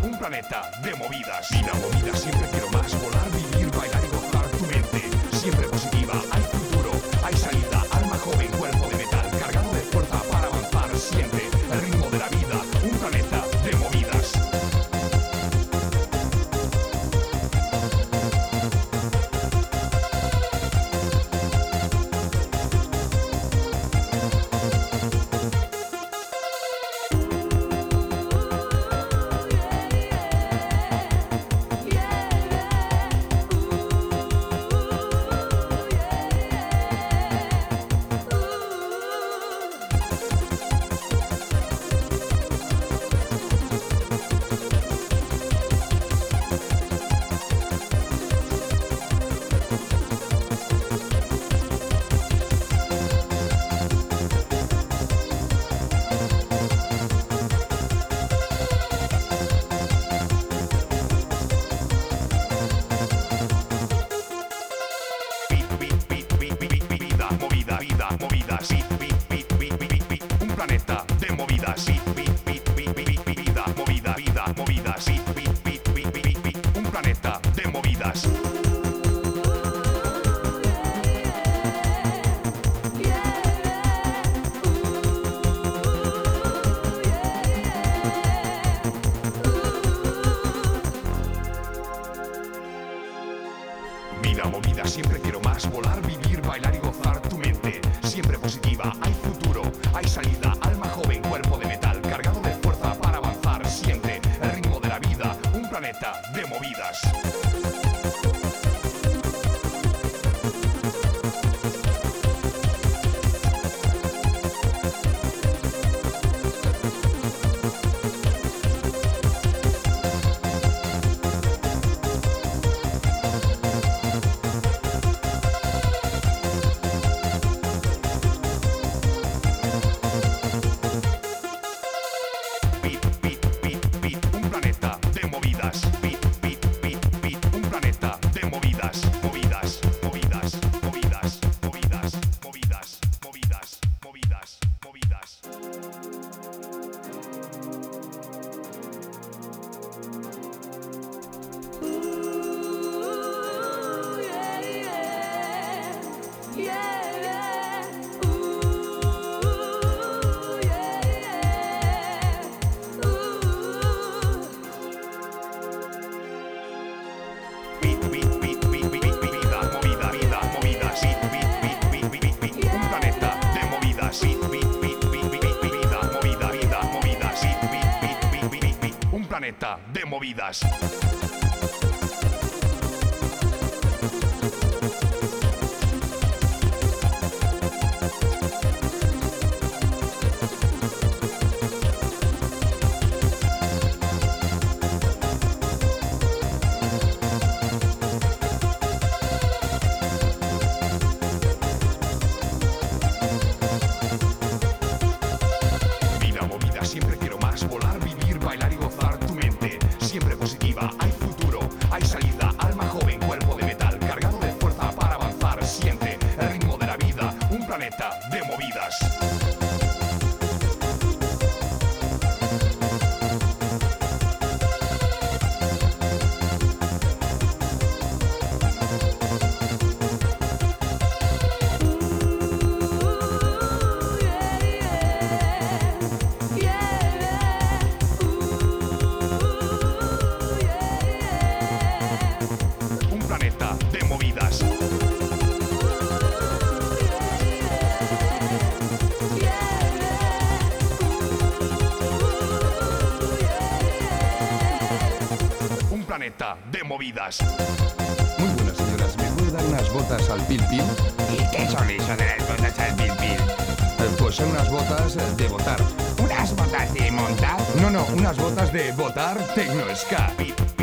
un planeta de movidas. Vida movida, siempre quiero más. Volar, vivir, bailar y gozar tu mente. Siempre positiva, hay futuro, hay salida. Alma joven, cuerpo de metal, cargado de fuerza para avanzar siempre. El ritmo de la vida, un planeta de movidas. Vida movida, siempre quiero más. Volar, vivir, bailar y gozar tu mente. Siempre positiva, hay futuro, hay salida. Alma joven, cuerpo de metal, cargado de fuerza para avanzar siempre. El ritmo de la vida, un planeta de movidas. Planeta de movidas. Vida movida, siempre quiero más. Volar, vivir, bailar y gozar tu mente. Siempre positiva, hay futuro, hay salida. Alma joven, cuerpo de metal, cargado de fuerza para avanzar siempre. El ritmo de la vida, un planeta de movidas. Planeta de movidas. Muy buenas, señoras. ¿Me puede dar unas botas al Pil Pil? ¿Y qué son eso de las botas al Pil Pil? Pues son unas botas de votar. ¿Unas botas de montar? No, unas botas de votar Tecno Ska.